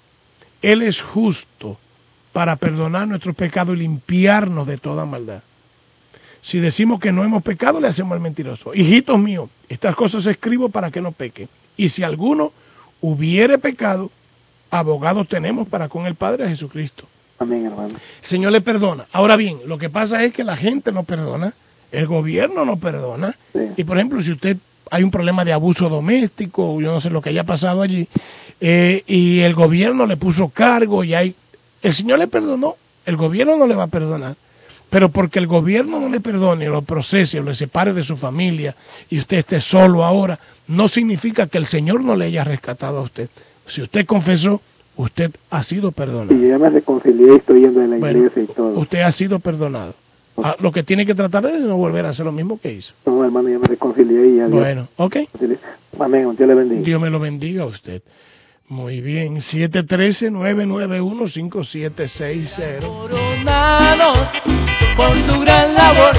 Él es justo para perdonar nuestros pecados y limpiarnos de toda maldad. Si decimos que no hemos pecado, le hacemos al mentiroso. Hijitos míos, estas cosas escribo para que no pequen. Y si alguno hubiere pecado, abogados tenemos para con el Padre a Jesucristo. Amén, hermano. El Señor le perdona. Ahora bien, lo que pasa es que la gente no perdona, el gobierno no perdona. Sí. Y por ejemplo, si usted hay un problema de abuso doméstico, yo no sé lo que haya pasado allí, eh, y el gobierno le puso cargo y hay, el Señor le perdonó, el gobierno no le va a perdonar, pero porque el gobierno no le perdone, lo procese o le separe de su familia y usted esté solo ahora, no significa que el Señor no le haya rescatado a usted. Si usted confesó, usted ha sido perdonado. Y ya me reconcilié, estoy yendo de la bueno, iglesia y todo. Usted ha sido perdonado. Ah, lo que tiene que tratar es de no volver a hacer lo mismo que hizo. No, hermano, ya me reconcilié y ya. Bueno, ok. Amén, Dios le bendiga. Dios me lo bendiga a usted. Muy bien, siete uno tres, nueve nueve uno, cinco siete seis cero. Coronados por tu gran labor.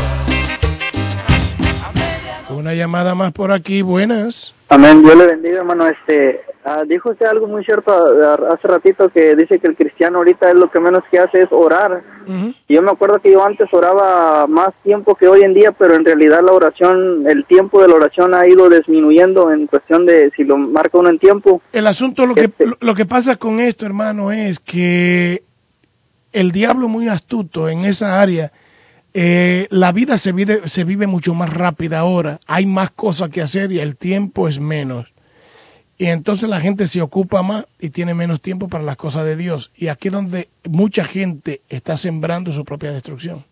Una llamada más por aquí, buenas. Amén, Dios le bendiga, hermano. Este, uh, dijo usted algo muy cierto uh, hace ratito, que dice que el cristiano ahorita es lo que menos que hace es orar. Uh-huh. Y yo me acuerdo que yo antes oraba más tiempo que hoy en día, pero en realidad la oración, el tiempo de la oración ha ido disminuyendo en cuestión de si lo marca uno en tiempo. El asunto, lo este, que lo que pasa con esto, hermano, es que el diablo muy astuto en esa área. Eh, la vida se vive, se vive mucho más rápida ahora, hay más cosas que hacer y el tiempo es menos. y entonces la gente se ocupa más y tiene menos tiempo para las cosas de Dios. Y aquí es donde mucha gente está sembrando su propia destrucción.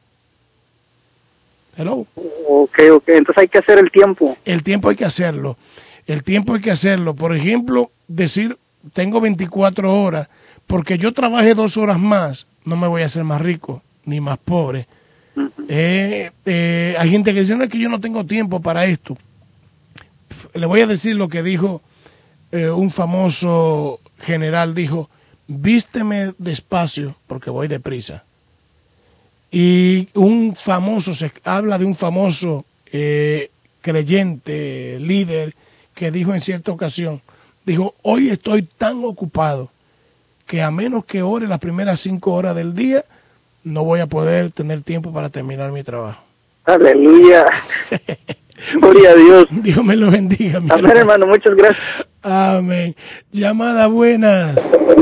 Hello. Ok, ok, entonces hay que hacer el tiempo. El tiempo hay que hacerlo. El tiempo hay que hacerlo. Por ejemplo, decir, tengo veinticuatro horas, porque yo trabajé dos horas más, no me voy a hacer más rico ni más pobre. Uh-huh. eh, eh, hay gente que dice, no, es que yo no tengo tiempo para esto. Le voy a decir lo que dijo eh, un famoso general, dijo, vísteme despacio porque voy deprisa. Y un famoso, se habla de un famoso eh, creyente, líder, que dijo en cierta ocasión, dijo, hoy estoy tan ocupado que a menos que ore las primeras cinco horas del día, no voy a poder tener tiempo para terminar mi trabajo. Aleluya. Gloria a Dios. Dios me lo bendiga. Mi Amén, hermano. hermano, muchas gracias. Amén. Llamada buenas.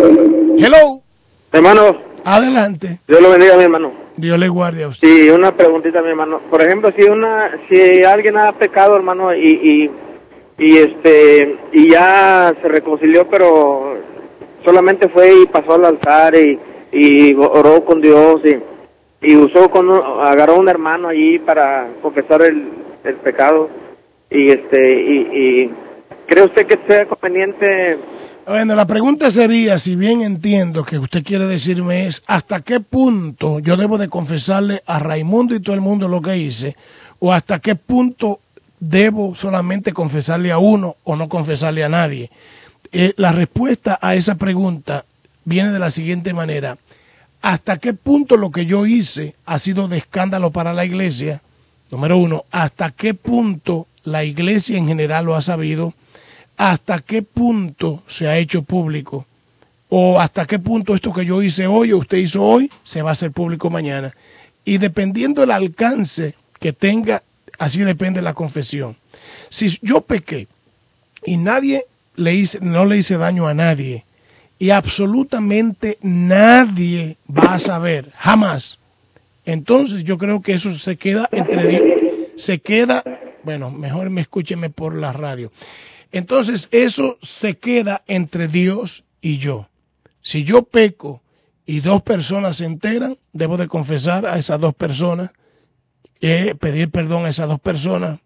Hello. Hermano. Adelante. Dios lo bendiga, mi hermano. Dios le guarde a usted. Sí, una preguntita, mi hermano. Por ejemplo, si una, si alguien ha pecado, hermano, y, y, y este, y ya se reconcilió, pero solamente fue y pasó al altar y, y oró con Dios y, y usó con, agarró un hermano allí para confesar el, el pecado y este, y, y ¿cree usted que sea conveniente? Bueno, la pregunta sería, si bien entiendo que usted quiere decirme es, ¿hasta qué punto yo debo de confesarle a Raimundo y todo el mundo lo que hice? ¿O hasta qué punto debo solamente confesarle a uno o no confesarle a nadie? Eh, la respuesta a esa pregunta viene de la siguiente manera. ¿Hasta qué punto lo que yo hice ha sido de escándalo para la iglesia? Número uno, ¿hasta qué punto la iglesia en general lo ha sabido? ¿Hasta qué punto se ha hecho público? ¿O hasta qué punto esto que yo hice hoy o usted hizo hoy se va a hacer público mañana? Y dependiendo del alcance que tenga, así depende la confesión. Si yo pequé y nadie le hice, no le hice daño a nadie, y absolutamente nadie va a saber, jamás, entonces yo creo que eso se queda entre Dios, se queda, bueno, mejor me escúcheme por la radio. Entonces eso se queda entre Dios y yo. Si yo peco y dos personas se enteran, debo de confesar a esas dos personas, eh, pedir perdón a esas dos personas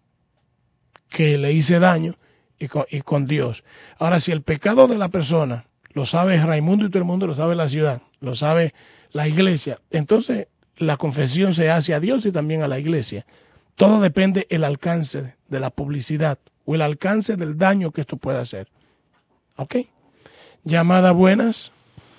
que le hice daño y con, y con Dios. Ahora, si el pecado de la persona lo sabe Raimundo y todo el mundo, lo sabe la ciudad, lo sabe la iglesia, entonces la confesión se hace a Dios y también a la iglesia. Todo depende del alcance de la publicidad o el alcance del daño que esto pueda hacer. ¿Ok? Llamada buenas.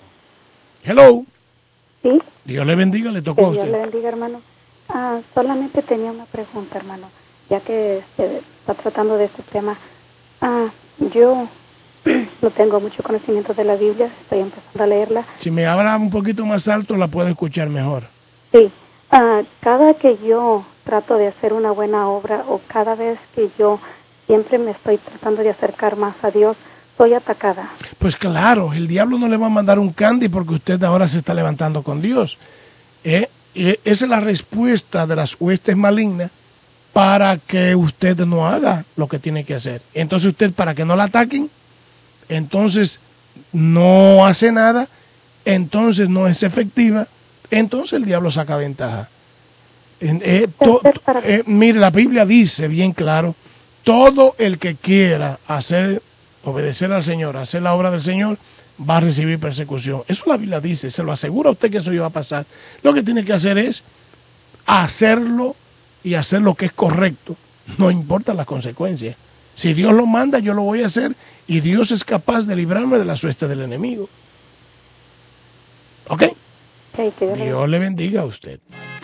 Hello. Sí. Dios le bendiga, le tocó a usted. Dios le bendiga, hermano. Ah, solamente tenía una pregunta, hermano, ya que se está tratando de este tema. Ah, yo no tengo mucho conocimiento de la Biblia, estoy empezando a leerla. Si me habla un poquito más alto, la puedo escuchar mejor. Sí. Ah, cada que yo trato de hacer una buena obra o cada vez que yo siempre me estoy tratando de acercar más a Dios, soy atacada. Pues claro, el diablo no le va a mandar un candy porque usted ahora se está levantando con Dios. ¿Eh? Eh, esa es la respuesta de las huestes malignas para que usted no haga lo que tiene que hacer. Entonces usted, para que no la ataquen, entonces no hace nada, entonces no es efectiva, entonces el diablo saca ventaja. Eh, to, eh, mire, la Biblia dice bien claro, todo el que quiera hacer, obedecer al Señor, hacer la obra del Señor, va a recibir persecución. Eso la Biblia dice, se lo asegura a usted que eso iba a pasar. Lo que tiene que hacer es hacerlo y hacer lo que es correcto, no importa las consecuencias. Si Dios lo manda, yo lo voy a hacer y Dios es capaz de librarme de la suerte del enemigo. ¿Ok? Dios le bendiga a usted.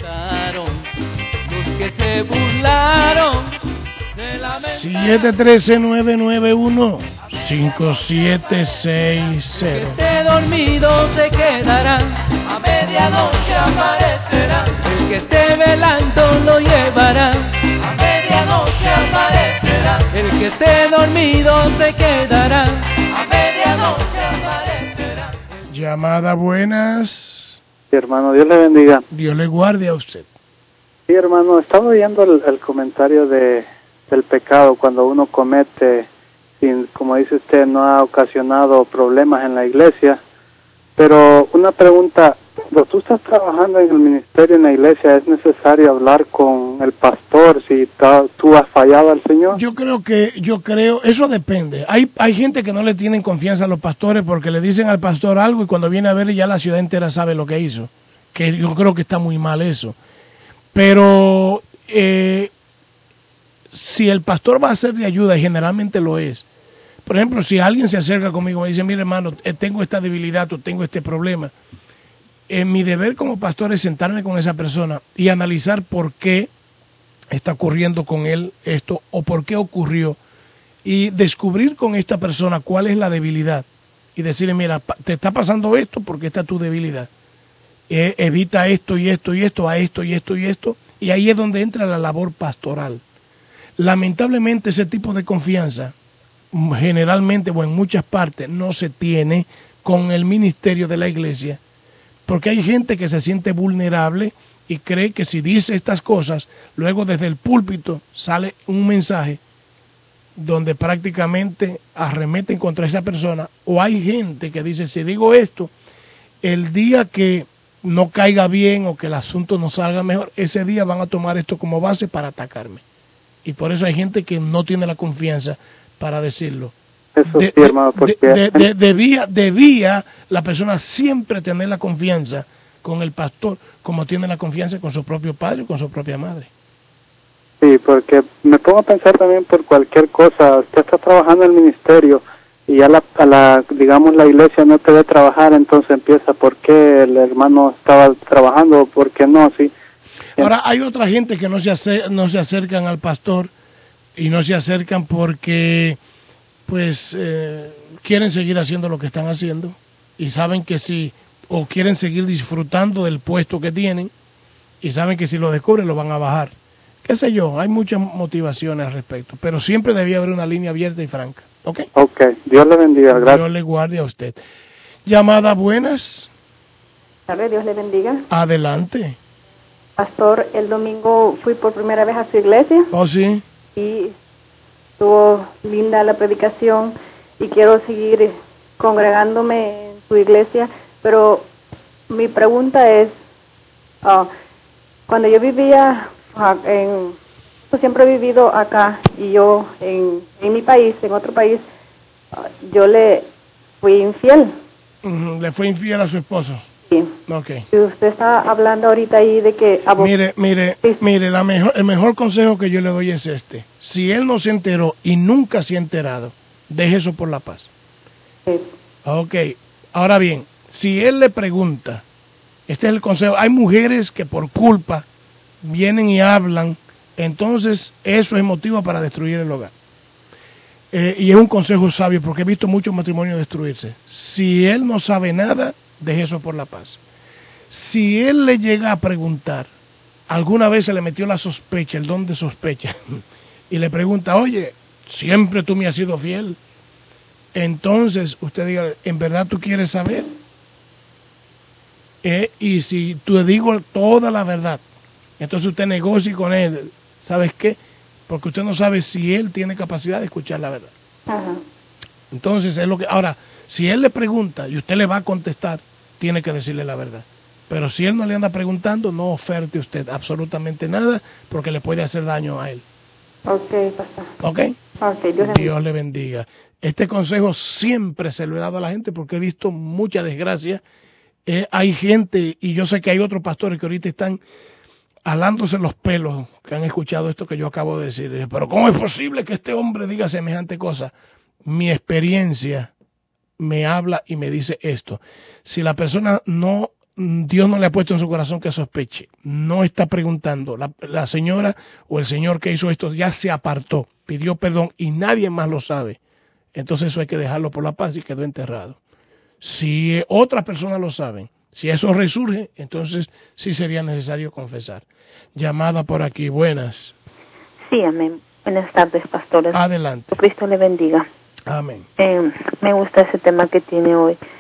Los que se burlaron siete uno tres, nueve nueve uno, cinco siete seis cero. El que esté dormido se quedará, a medianoche aparecerá. El que esté velando lo llevará, a medianoche aparecerá. El que esté dormido se quedará, a medianoche aparecerá. Llamada buenas. Sí, hermano, Dios le bendiga. Dios le guarde a usted. Sí, hermano, estaba oyendo el, el comentario de del pecado cuando uno comete sin, como dice usted, no ha ocasionado problemas en la iglesia. Pero una pregunta, cuando tú estás trabajando en el ministerio en la iglesia, ¿es necesario hablar con el pastor si ta, tú has fallado al Señor? Yo creo que, yo creo, eso depende. Hay hay gente que no le tienen confianza a los pastores porque le dicen al pastor algo y cuando viene a verle ya la ciudad entera sabe lo que hizo. Que yo creo que está muy mal eso. Pero eh, si el pastor va a ser de ayuda, y generalmente lo es. Por ejemplo, si alguien se acerca conmigo y me dice, mire hermano, tengo esta debilidad o tengo este problema, eh, mi deber como pastor es sentarme con esa persona y analizar por qué está ocurriendo con él esto o por qué ocurrió y descubrir con esta persona cuál es la debilidad y decirle, mira, te está pasando esto porque esta es tu debilidad. Eh, evita esto y esto y esto, a esto y esto y esto, y ahí es donde entra la labor pastoral. Lamentablemente ese tipo de confianza generalmente o en muchas partes no se tiene con el ministerio de la iglesia, porque hay gente que se siente vulnerable y cree que si dice estas cosas, luego desde el púlpito sale un mensaje donde prácticamente arremeten contra esa persona, o hay gente que dice, si digo esto, el día que no caiga bien o que el asunto no salga mejor, ese día van a tomar esto como base para atacarme. Y por eso hay gente que no tiene la confianza para decirlo. Eso de, sí, hermano, porque... de, de, de, debía, debía la persona siempre tener la confianza con el pastor, como tiene la confianza con su propio padre y con su propia madre. Sí, porque me pongo a pensar también por cualquier cosa. Usted está trabajando en el ministerio y ya la, a la, digamos, la iglesia no te ve trabajar, entonces empieza por qué el hermano estaba trabajando o por qué no, sí. Ahora, hay otra gente que no se, acer no se acercan al pastor y no se acercan porque, pues, eh, quieren seguir haciendo lo que están haciendo y saben que si, o quieren seguir disfrutando del puesto que tienen y saben que si lo descubren lo van a bajar. Qué sé yo, hay muchas motivaciones al respecto, pero siempre debía haber una línea abierta y franca. ¿Ok? Ok, Dios le bendiga, gracias. Dios le guarde a usted. Llamada, buenas. Dios le bendiga. Adelante. Pastor, el domingo fui por primera vez a su iglesia. Oh, sí. Y estuvo linda la predicación y quiero seguir congregándome en su iglesia, pero mi pregunta es, uh, cuando yo vivía uh, en, pues siempre he vivido acá y yo en, en mi país, en otro país, uh, yo le fui infiel. Uh-huh. ¿Le fue infiel a su esposo? Sí. Okay. Y usted está hablando ahorita ahí de que... Mire, mire, sí. mire, la mejor, el mejor consejo que yo le doy es este. Si él no se enteró y nunca se ha enterado, deje eso por la paz. Sí. Ok, ahora bien, si él le pregunta, este es el consejo, hay mujeres que por culpa vienen y hablan, entonces eso es motivo para destruir el hogar. Eh, y es un consejo sabio porque he visto muchos matrimonios destruirse. Si él no sabe nada, deje eso por la paz. Si él le llega a preguntar, alguna vez se le metió la sospecha, el don de sospecha, y le pregunta, oye, siempre tú me has sido fiel, entonces usted diga, ¿en verdad tú quieres saber? Eh, y si tú digo toda la verdad, entonces usted negocie con él, ¿sabes qué? Porque usted no sabe si él tiene capacidad de escuchar la verdad. Ajá. Entonces es lo que, ahora, si él le pregunta y usted le va a contestar, tiene que decirle la verdad. Pero si él no le anda preguntando, no oferte usted absolutamente nada porque le puede hacer daño a él. Ok, pastor. Ok. Okay, Dios, Dios le bendiga. Este consejo siempre se lo he dado a la gente porque he visto mucha desgracia. Eh, hay gente, y yo sé que hay otros pastores que ahorita están alándose los pelos, que han escuchado esto que yo acabo de decir. Pero ¿cómo es posible que este hombre diga semejante cosa? Mi experiencia me habla y me dice esto. Si la persona no, Dios no le ha puesto en su corazón que sospeche, no está preguntando, la, la señora o el señor que hizo esto ya se apartó, pidió perdón y nadie más lo sabe, entonces eso hay que dejarlo por la paz y quedó enterrado. Si otras personas lo saben, si eso resurge, entonces sí sería necesario confesar. Llamada por aquí, buenas. Sí, amén. Buenas tardes, pastores. Adelante. Cristo le bendiga. Amén. Eh, me gusta ese tema que tiene hoy.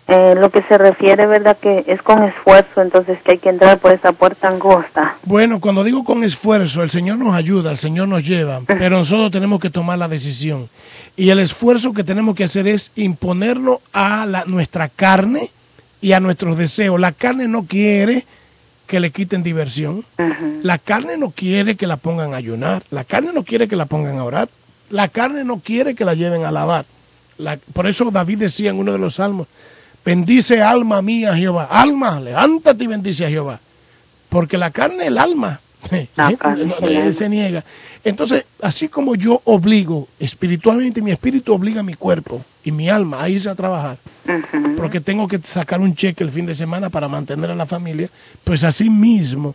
Eh, lo que se refiere, ¿verdad? Que es con esfuerzo, entonces que hay que entrar por esa puerta angosta. Bueno, cuando digo con esfuerzo, el Señor nos ayuda, el Señor nos lleva, pero nosotros tenemos que tomar la decisión. Y el esfuerzo que tenemos que hacer es imponerlo a la, nuestra carne y a nuestros deseos. La carne no quiere que le quiten diversión. Uh-huh. La carne no quiere que la pongan a ayunar. La carne no quiere que la pongan a orar. La carne no quiere que la lleven a lavar. La, por eso David decía en uno de los salmos, bendice alma mía Jehová. Alma, levántate y bendice a Jehová. Porque la carne, el alma, la carne, no, no, se niega. Entonces, así como yo obligo, espiritualmente mi espíritu obliga a mi cuerpo y mi alma a irse a trabajar, uh-huh. porque tengo que sacar un cheque el fin de semana para mantener a la familia, pues así mismo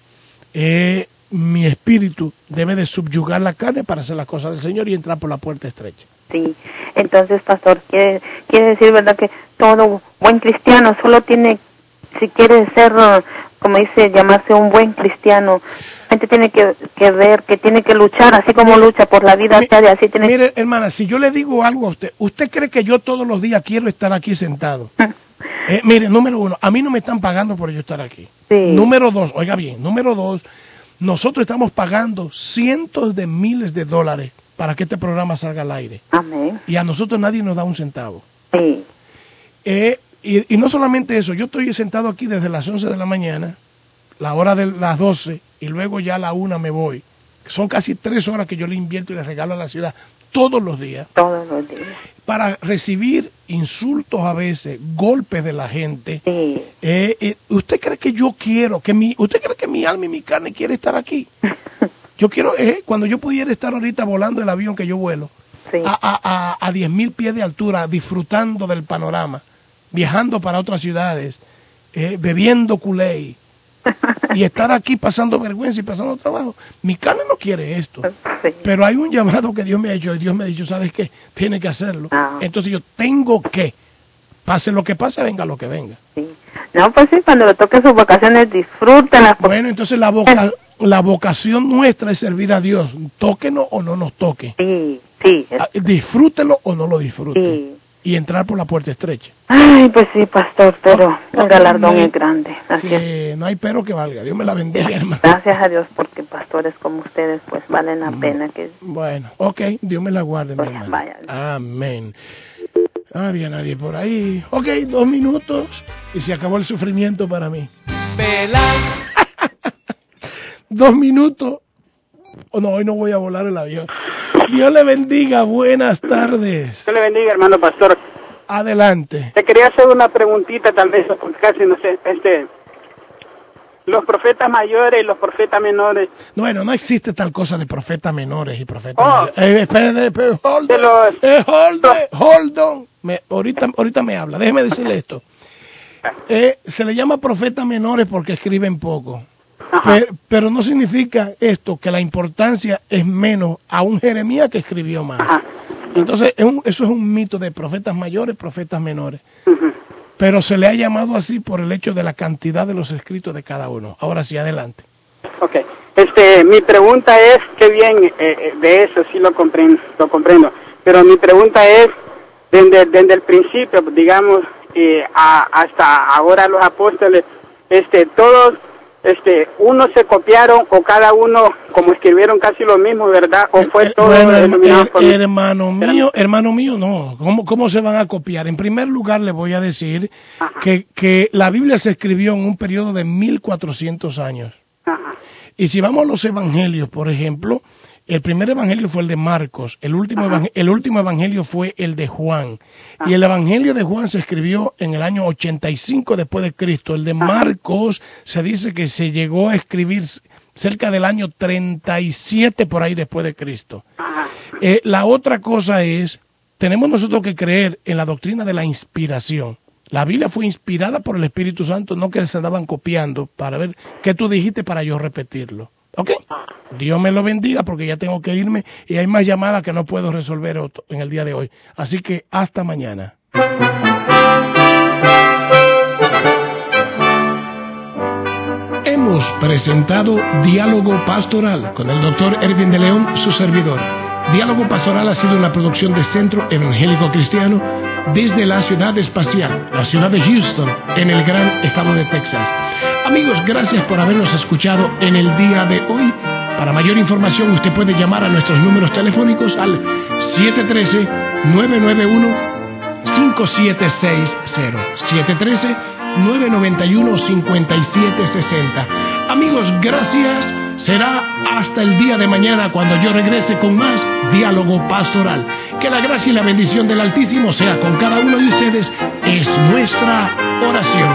eh, mi espíritu debe de subyugar la carne para hacer las cosas del Señor y entrar por la puerta estrecha. Sí, entonces, pastor, quiere, quiere decir, ¿verdad?, que todo buen cristiano solo tiene, si quiere ser, como dice, llamarse un buen cristiano, gente tiene que, que ver, que tiene que luchar, así como lucha por la vida diaria, así tiene. Mire, hermana, si yo le digo algo a usted, ¿usted cree que yo todos los días quiero estar aquí sentado? eh, mire, número uno, a mí no me están pagando por yo estar aquí. Sí. Número dos, oiga bien, número dos, nosotros estamos pagando cientos de miles de dólares para que este programa salga al aire. Amén. Y a nosotros nadie nos da un centavo. Sí. Eh, y, y no solamente eso, yo estoy sentado aquí desde las once de la mañana, la hora de las doce, y luego ya a la una me voy. Son casi tres horas que yo le invierto y le regalo a la ciudad todos los días. Todos los días. Para recibir insultos a veces, golpes de la gente. Sí. Eh, eh, ¿Usted cree que yo quiero, que mi, usted cree que mi alma y mi carne quiere estar aquí? Yo quiero, eh, cuando yo pudiera estar ahorita volando el avión que yo vuelo, sí. a, a, a diez mil pies de altura, disfrutando del panorama, viajando para otras ciudades, eh, bebiendo Kool-Aid, y estar aquí pasando vergüenza y pasando trabajo. Mi carne no quiere esto, sí. pero hay un llamado que Dios me ha hecho, y Dios me ha dicho, ¿sabes qué? Tiene que hacerlo. Ah. Entonces yo tengo que, pase lo que pase, venga lo que venga. Sí. No, pues sí, cuando le toquen sus vacaciones, disfrútenlas. Bueno, entonces la boca... La vocación nuestra es servir a Dios, tóquenos o no nos toque. Sí, sí. Disfrútelo o no lo disfrute. Sí. Y entrar por la puerta estrecha. Ay, pues sí, pastor, pero oh, el galardón no, es grande. Así sí, es. No hay pero que valga. Dios me la bendiga, hermano. Gracias a Dios, porque pastores como ustedes, pues, valen la pena. que Bueno, ok, Dios me la guarde, pues, mi hermano. Vaya. Amén. Ah, había nadie por ahí. Ok, dos minutos y se acabó el sufrimiento para mí. Pelar. Dos minutos. Oh, no, hoy no voy a volar el avión. Dios le bendiga. Buenas tardes. Dios le bendiga, hermano pastor. Adelante. Te quería hacer una preguntita, tal vez, casi no sé, este, los profetas mayores y los profetas menores. Bueno, no existe tal cosa de profetas menores y profetas oh. mayores. Eh, espere, espere, hold on. Los... Eh, hold on, hold on. Me, ahorita, ahorita me habla. Déjeme decirle esto. Eh, se le llama profetas menores porque escriben poco. Pero, pero no significa esto que la importancia es menos a un Jeremías que escribió más. Ajá. Entonces es un, eso es un mito de profetas mayores, profetas menores. Uh-huh. Pero se le ha llamado así por el hecho de la cantidad de los escritos de cada uno. Ahora sí, adelante. Ok. Este, mi pregunta es, qué bien, eh, de eso sí lo comprendo, lo comprendo. Pero mi pregunta es, desde, desde el principio, digamos, eh, a, hasta ahora los apóstoles, este, todos... Este, unos se copiaron o cada uno como escribieron casi lo mismo, ¿verdad? O fue todo bueno, iluminado por hermano mío, hermano mío, no. ¿Cómo, ¿Cómo se van a copiar? En primer lugar, le voy a decir que, que la Biblia se escribió en un periodo de mil cuatrocientos años. Ajá. Y si vamos a los evangelios, por ejemplo, el primer evangelio fue el de Marcos, el último, evang- el último evangelio fue el de Juan. Ajá. Y el evangelio de Juan se escribió en el año ochenta y cinco después de Cristo. El de Marcos se dice que se llegó a escribir cerca del año treinta y siete por ahí después de Cristo. Eh, la otra cosa es, tenemos nosotros que creer en la doctrina de la inspiración. La Biblia fue inspirada por el Espíritu Santo, no que se andaban copiando para ver qué tú dijiste para yo repetirlo. ¿Ok? Dios me lo bendiga porque ya tengo que irme y hay más llamadas que no puedo resolver en el día de hoy. Así que hasta mañana. Hemos presentado Diálogo Pastoral con el doctor Erwin de León, su servidor. Diálogo Pastoral ha sido una producción de Centro Evangélico Cristiano desde la ciudad espacial, la ciudad de Houston, en el gran estado de Texas. Amigos, gracias por habernos escuchado en el día de hoy. Para mayor información, usted puede llamar a nuestros números telefónicos al siete uno tres, nueve nueve uno, cinco siete seis cero, siete uno tres, nueve nueve uno, cinco siete seis cero. Amigos, gracias. Será hasta el día de mañana cuando yo regrese con más diálogo pastoral. Que la gracia y la bendición del Altísimo sea con cada uno de ustedes. Es nuestra oración.